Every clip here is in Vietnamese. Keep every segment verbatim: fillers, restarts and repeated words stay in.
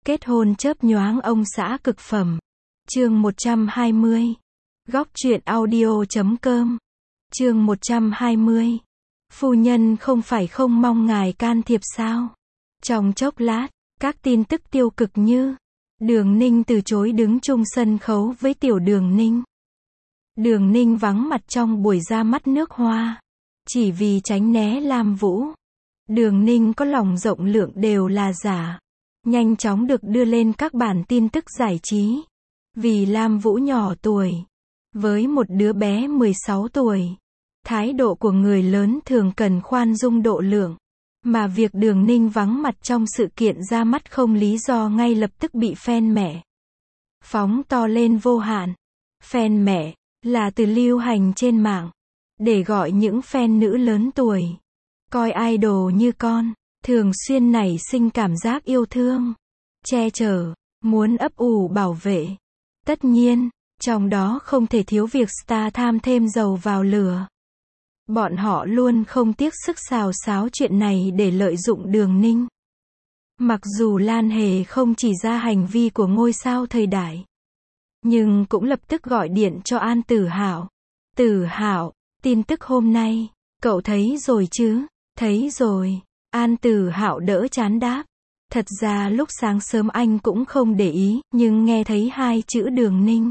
Kết hôn chớp nhoáng ông xã cực phẩm. Chương một trăm hai mươi. Góc truyện audio chấm com. Chương một trăm hai mươi. Phu nhân không phải không mong ngài can thiệp sao? Trong chốc lát, các tin tức tiêu cực như Đường Ninh từ chối đứng chung sân khấu với Tiểu Đường Ninh. Đường Ninh vắng mặt trong buổi ra mắt nước hoa, chỉ vì tránh né Lam Vũ. Đường Ninh có lòng rộng lượng đều là giả, nhanh chóng được đưa lên các bản tin tức giải trí. Vì Lam Vũ nhỏ tuổi, với một đứa bé mười sáu tuổi, thái độ của người lớn thường cần khoan dung độ lượng, mà việc Đường Ninh vắng mặt trong sự kiện ra mắt không lý do ngay lập tức bị fan mẹ phóng to lên vô hạn. Fan mẹ là từ lưu hành trên mạng để gọi những fan nữ lớn tuổi, coi idol như con, thường xuyên nảy sinh cảm giác yêu thương, che chở, muốn ấp ủ bảo vệ. Tất nhiên, trong đó không thể thiếu việc star tham thêm dầu vào lửa. Bọn họ luôn không tiếc sức xào xáo chuyện này để lợi dụng Đường Ninh. Mặc dù Lan Hề không chỉ ra hành vi của ngôi sao thời đại, nhưng cũng lập tức gọi điện cho An Tử Hạo. Tử Hạo, tin tức hôm nay, cậu thấy rồi chứ? Thấy rồi. An Tử Hạo đỡ chán đáp. Thật ra lúc sáng sớm anh cũng không để ý, nhưng nghe thấy hai chữ Đường Ninh,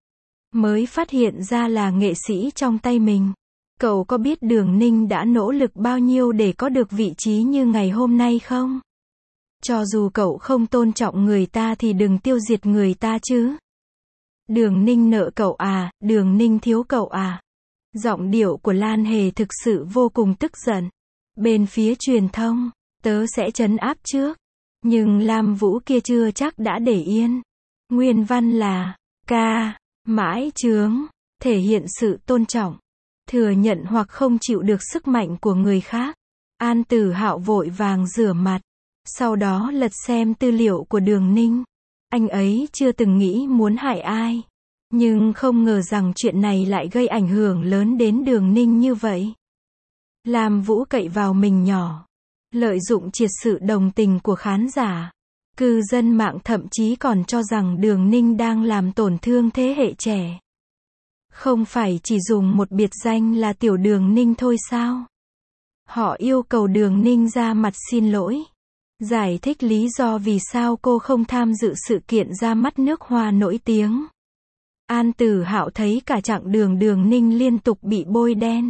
mới phát hiện ra là nghệ sĩ trong tay mình. Cậu có biết Đường Ninh đã nỗ lực bao nhiêu để có được vị trí như ngày hôm nay không? Cho dù cậu không tôn trọng người ta thì đừng tiêu diệt người ta chứ. Đường Ninh nợ cậu à, Đường Ninh thiếu cậu à. Giọng điệu của Lan Hề thực sự vô cùng tức giận. Bên phía truyền thông, tớ sẽ trấn áp trước. Nhưng Lam Vũ kia chưa chắc đã để yên. Nguyên văn là, ca, mãi chướng, thể hiện sự tôn trọng, thừa nhận hoặc không chịu được sức mạnh của người khác. An Tử Hạo vội vàng rửa mặt, sau đó lật xem tư liệu của Đường Ninh. Anh ấy chưa từng nghĩ muốn hại ai, nhưng không ngờ rằng chuyện này lại gây ảnh hưởng lớn đến Đường Ninh như vậy. Lam Vũ cậy vào mình nhỏ, lợi dụng triệt sự đồng tình của khán giả. Cư dân mạng thậm chí còn cho rằng Đường Ninh đang làm tổn thương thế hệ trẻ. Không phải chỉ dùng một biệt danh là Tiểu Đường Ninh thôi sao? Họ yêu cầu Đường Ninh ra mặt xin lỗi, giải thích lý do vì sao cô không tham dự sự kiện ra mắt nước hoa nổi tiếng. An Tử Hạo thấy cả chặng đường Đường Ninh liên tục bị bôi đen,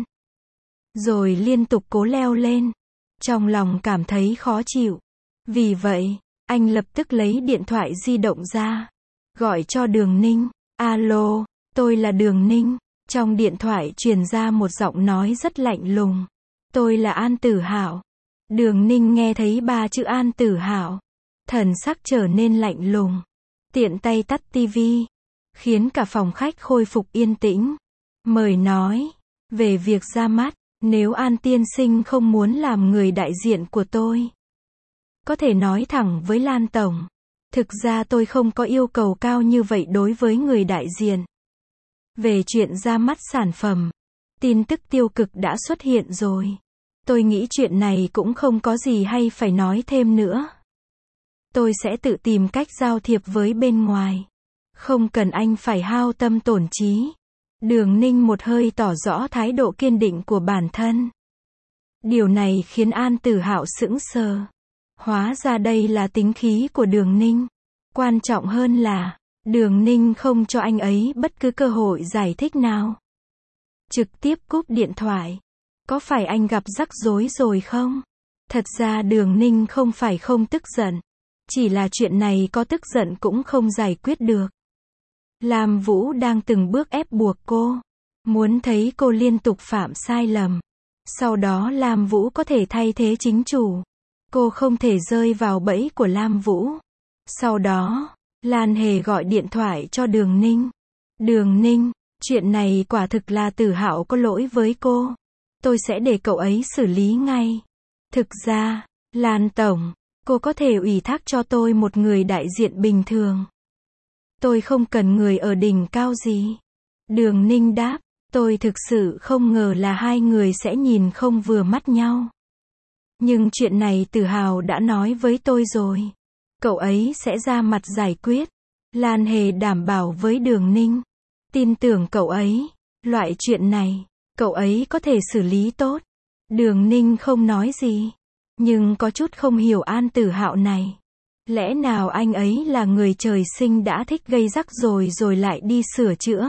rồi liên tục cố leo lên, trong lòng cảm thấy khó chịu. Vì vậy, anh lập tức lấy điện thoại di động ra, gọi cho Đường Ninh. Alo, tôi là Đường Ninh. Trong điện thoại truyền ra một giọng nói rất lạnh lùng. Tôi là An Tử Hạo. Đường Ninh nghe thấy ba chữ An Tử Hạo, thần sắc trở nên lạnh lùng, tiện tay tắt tivi, khiến cả phòng khách khôi phục yên tĩnh. Mời nói, về việc ra mắt, nếu An tiên sinh không muốn làm người đại diện của tôi, có thể nói thẳng với Lan tổng. Thực ra tôi không có yêu cầu cao như vậy đối với người đại diện. Về chuyện ra mắt sản phẩm, tin tức tiêu cực đã xuất hiện rồi. Tôi nghĩ chuyện này cũng không có gì hay phải nói thêm nữa. Tôi sẽ tự tìm cách giao thiệp với bên ngoài. Không cần anh phải hao tâm tổn trí. Đường Ninh một hơi tỏ rõ thái độ kiên định của bản thân. Điều này khiến An Tử Hạo sững sờ. Hóa ra đây là tính khí của Đường Ninh. Quan trọng hơn là, Đường Ninh không cho anh ấy bất cứ cơ hội giải thích nào. Trực tiếp cúp điện thoại. Có phải anh gặp rắc rối rồi không? Thật ra Đường Ninh không phải không tức giận. Chỉ là chuyện này có tức giận cũng không giải quyết được. Lam Vũ đang từng bước ép buộc cô. Muốn thấy cô liên tục phạm sai lầm. Sau đó Lam Vũ có thể thay thế chính chủ. Cô không thể rơi vào bẫy của Lam Vũ. Sau đó, Lan Hề gọi điện thoại cho Đường Ninh. Đường Ninh, chuyện này quả thực là Tử Hạo có lỗi với cô. Tôi sẽ để cậu ấy xử lý ngay. Thực ra, Lan tổng, cô có thể ủy thác cho tôi một người đại diện bình thường. Tôi không cần người ở đỉnh cao gì. Đường Ninh đáp, tôi thực sự không ngờ là hai người sẽ nhìn không vừa mắt nhau. Nhưng chuyện này Tử Hạo đã nói với tôi rồi. cậu ấy sẽ ra mặt giải quyết. Lan Hề đảm bảo với Đường Ninh. Tin tưởng cậu ấy. Loại chuyện này, cậu ấy có thể xử lý tốt. Đường Ninh không nói gì. Nhưng có chút không hiểu An Tử Hạo này. Lẽ nào anh ấy là người trời sinh đã thích gây rắc rối rồi lại đi sửa chữa?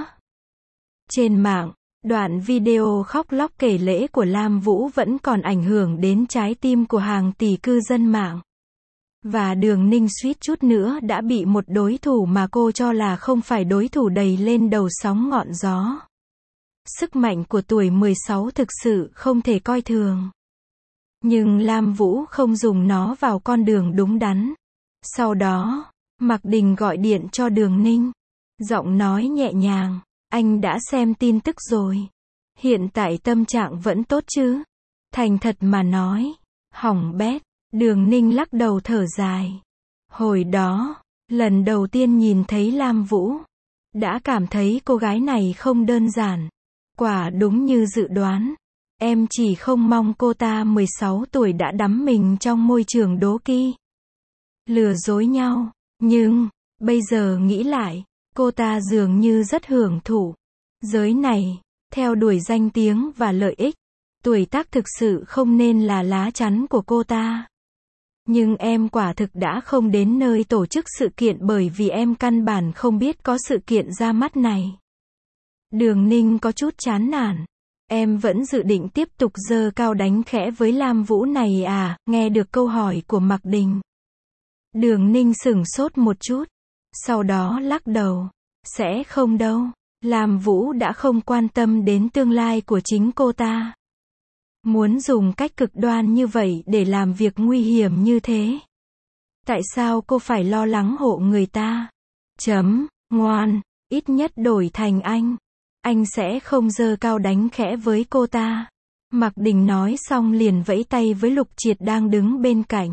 Trên mạng, đoạn video khóc lóc kể lễ của Lam Vũ vẫn còn ảnh hưởng đến trái tim của hàng tỷ cư dân mạng. Và Đường Ninh suýt chút nữa đã bị một đối thủ mà cô cho là không phải đối thủ đẩy lên đầu sóng ngọn gió. Sức mạnh của tuổi mười sáu thực sự không thể coi thường. Nhưng Lam Vũ không dùng nó vào con đường đúng đắn. Sau đó, Mạc Đình gọi điện cho Đường Ninh. Giọng nói nhẹ nhàng, anh đã xem tin tức rồi. Hiện tại tâm trạng vẫn tốt chứ? Thành thật mà nói, hỏng bét. Đường Ninh lắc đầu thở dài. Hồi đó, lần đầu tiên nhìn thấy Lam Vũ, đã cảm thấy cô gái này không đơn giản. Quả đúng như dự đoán. Em chỉ không mong cô ta mười sáu tuổi đã đắm mình trong môi trường đố kỵ, lừa dối nhau. Nhưng, bây giờ nghĩ lại, cô ta dường như rất hưởng thụ. Giới này, theo đuổi danh tiếng và lợi ích. Tuổi tác thực sự không nên là lá chắn của cô ta. Nhưng em quả thực đã không đến nơi tổ chức sự kiện bởi vì em căn bản không biết có sự kiện ra mắt này. Đường Ninh có chút chán nản. Em vẫn dự định tiếp tục giơ cao đánh khẽ với Lam Vũ này à? Nghe được câu hỏi của Mạc Đình, Đường Ninh sửng sốt một chút. Sau đó lắc đầu. Sẽ không đâu. Lam Vũ đã không quan tâm đến tương lai của chính cô ta. Muốn dùng cách cực đoan như vậy để làm việc nguy hiểm như thế. Tại sao cô phải lo lắng hộ người ta? Chấm, ngoan, ít nhất đổi thành anh. Anh sẽ không giơ cao đánh khẽ với cô ta. Mạc Đình nói xong liền vẫy tay với Lục Triệt đang đứng bên cạnh.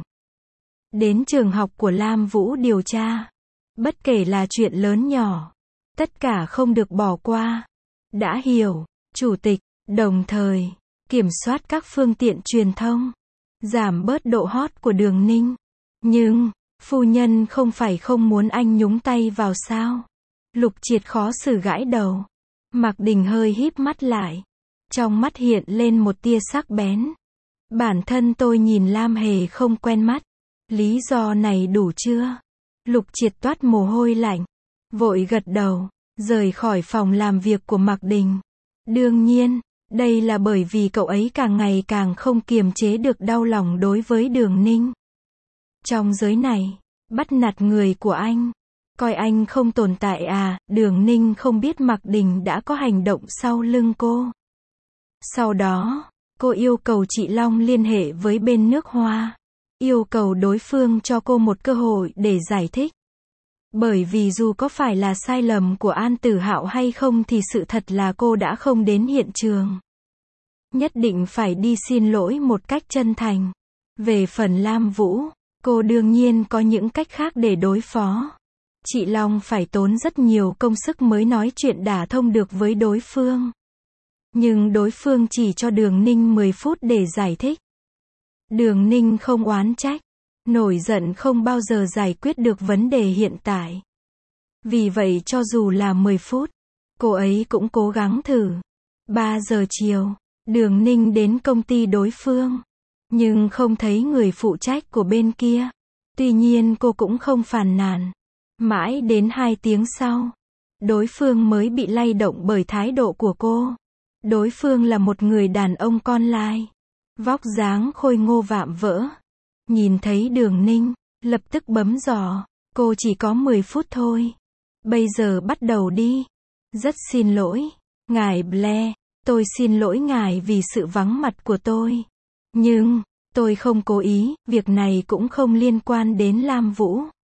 Đến trường học của Lam Vũ điều tra. Bất kể là chuyện lớn nhỏ, tất cả không được bỏ qua. Đã hiểu, Chủ tịch. Đồng thời, kiểm soát các phương tiện truyền thông. Giảm bớt độ hot của Đường Ninh. Nhưng, phu nhân không phải không muốn anh nhúng tay vào sao? Lục Triệt khó xử gãi đầu. Mạc Đình hơi híp mắt lại. Trong mắt hiện lên một tia sắc bén. Bản thân tôi nhìn Lam Hề không quen mắt. Lý do này đủ chưa? Lục Triệt toát mồ hôi lạnh. Vội gật đầu. Rời khỏi phòng làm việc của Mạc Đình. Đương nhiên, đây là bởi vì cậu ấy càng ngày càng không kiềm chế được đau lòng đối với Đường Ninh. Trong giới này, bắt nạt người của anh. Coi anh không tồn tại à? Đường Ninh không biết Mạc Đình đã có hành động sau lưng cô. Sau đó, cô yêu cầu chị Long liên hệ với bên nước Hoa. Yêu cầu đối phương cho cô một cơ hội để giải thích. Bởi vì dù có phải là sai lầm của An Tử Hạo hay không thì sự thật là cô đã không đến hiện trường. Nhất định phải đi xin lỗi một cách chân thành. Về phần Lam Vũ, cô đương nhiên có những cách khác để đối phó. Chị Long phải tốn rất nhiều công sức mới nói chuyện đả thông được với đối phương. Nhưng đối phương chỉ cho Đường Ninh mười phút để giải thích. Đường Ninh không oán trách. Nổi giận không bao giờ giải quyết được vấn đề hiện tại. Vì vậy cho dù là mười phút, cô ấy cũng cố gắng thử. ba giờ chiều, Đường Ninh đến công ty đối phương. Nhưng không thấy người phụ trách của bên kia. Tuy nhiên cô cũng không phàn nàn. Mãi đến hai tiếng sau, đối phương mới bị lay động bởi thái độ của cô. Đối phương là một người đàn ông con lai. Vóc dáng khôi ngô vạm vỡ. Nhìn thấy Đường Ninh, lập tức bấm giỏ. Cô chỉ có mười phút thôi. Bây giờ bắt đầu đi. Rất xin lỗi, ngài Blair. Tôi xin lỗi ngài vì sự vắng mặt của tôi. Nhưng, tôi không cố ý, việc này cũng không liên quan đến Lam Vũ.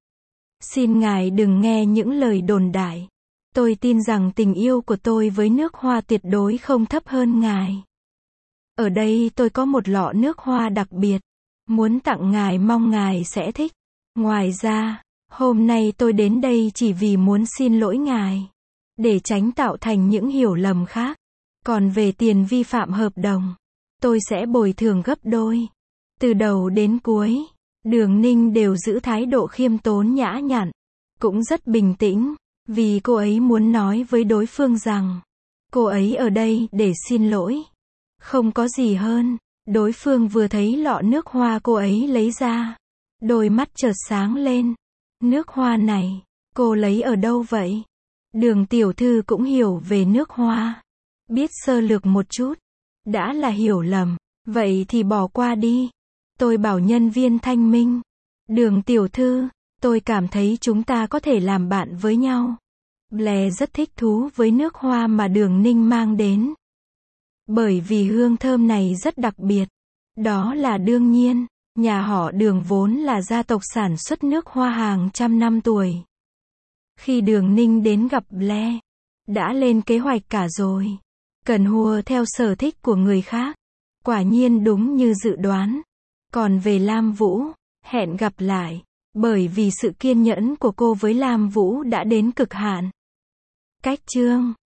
Xin ngài đừng nghe những lời đồn đại. Tôi tin rằng tình yêu của tôi với nước Hoa tuyệt đối không thấp hơn ngài. Ở đây tôi có một lọ nước hoa đặc biệt. Muốn tặng ngài, mong ngài sẽ thích. Ngoài ra, hôm nay tôi đến đây chỉ vì muốn xin lỗi ngài. Để tránh tạo thành những hiểu lầm khác. Còn về tiền vi phạm hợp đồng, tôi sẽ bồi thường gấp đôi. Từ đầu đến cuối, Đường Ninh đều giữ thái độ khiêm tốn nhã nhặn, cũng rất bình tĩnh, vì cô ấy muốn nói với đối phương rằng, cô ấy ở đây để xin lỗi. Không có gì hơn. Đối phương vừa thấy lọ nước hoa cô ấy lấy ra, đôi mắt chợt sáng lên. Nước hoa này, cô lấy ở đâu vậy? Đường tiểu thư cũng hiểu về nước hoa, biết sơ lược một chút, đã là hiểu lầm, vậy thì bỏ qua đi. Tôi bảo nhân viên thanh minh, đường tiểu thư, tôi cảm thấy chúng ta có thể làm bạn với nhau. Blair rất thích thú với nước hoa mà Đường Ninh mang đến. Bởi vì hương thơm này rất đặc biệt. Đó là đương nhiên, nhà họ Đường vốn là gia tộc sản xuất nước hoa hàng trăm năm tuổi. Khi Đường Ninh đến gặp Blair, đã lên kế hoạch cả rồi. Cần hùa theo sở thích của người khác. Quả nhiên đúng như dự đoán. Còn về Lam Vũ, hẹn gặp lại. Bởi vì sự kiên nhẫn của cô với Lam Vũ đã đến cực hạn. Cách chương